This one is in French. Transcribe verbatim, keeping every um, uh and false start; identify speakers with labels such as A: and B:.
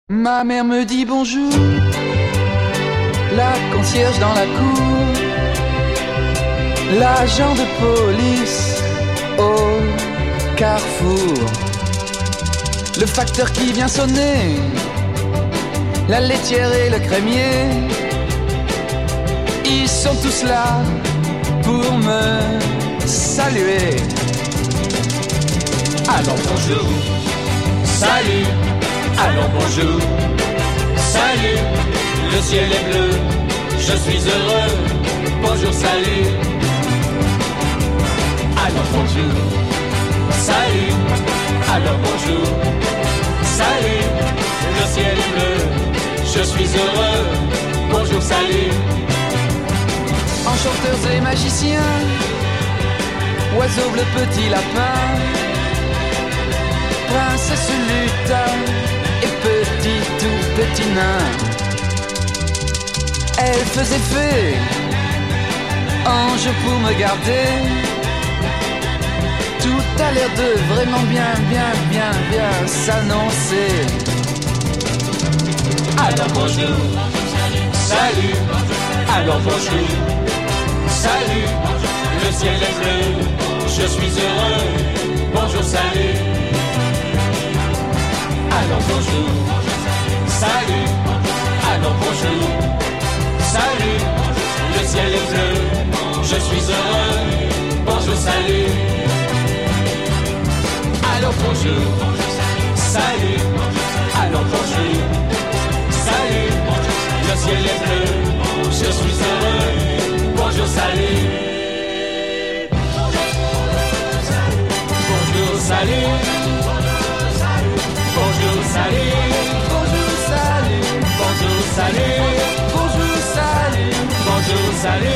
A: Ma mère me dit bonjour, la concierge dans la cour, l'agent de police au carrefour, le facteur qui vient sonner, la laitière et le crémier, ils sont tous là pour me saluer.
B: Alors bonjour, salut, alors bonjour, salut, le ciel est bleu, je suis heureux, bonjour, salut. Alors bonjour, salut, alors bonjour, salut, le ciel est bleu, je suis heureux, bonjour, salut.
A: Enchanteurs et magiciens, oiseaux bleus, petits lapins, princesse lutin et petit tout petit nain. Elle faisait fée, ange pour me garder. Tout a l'air de vraiment bien, bien, bien, bien s'annoncer.
B: Alors bonjour, salut, alors bonjour, salut, le ciel est bleu, je suis heureux, bonjour, salut. Alors bonjour, salut, alors bonjour, salut, le ciel est bleu, je suis heureux, bonjour, salut. Alors bonjour, salut, alors bonjour, salut, le ciel est bleu, je suis heureux, bonjour, salut. Bonjour, salut. Bonjour, salut.
A: Bonjour, salut.
B: Bonjour, salut.
A: Bonjour, salut.
B: Bonjour, salut.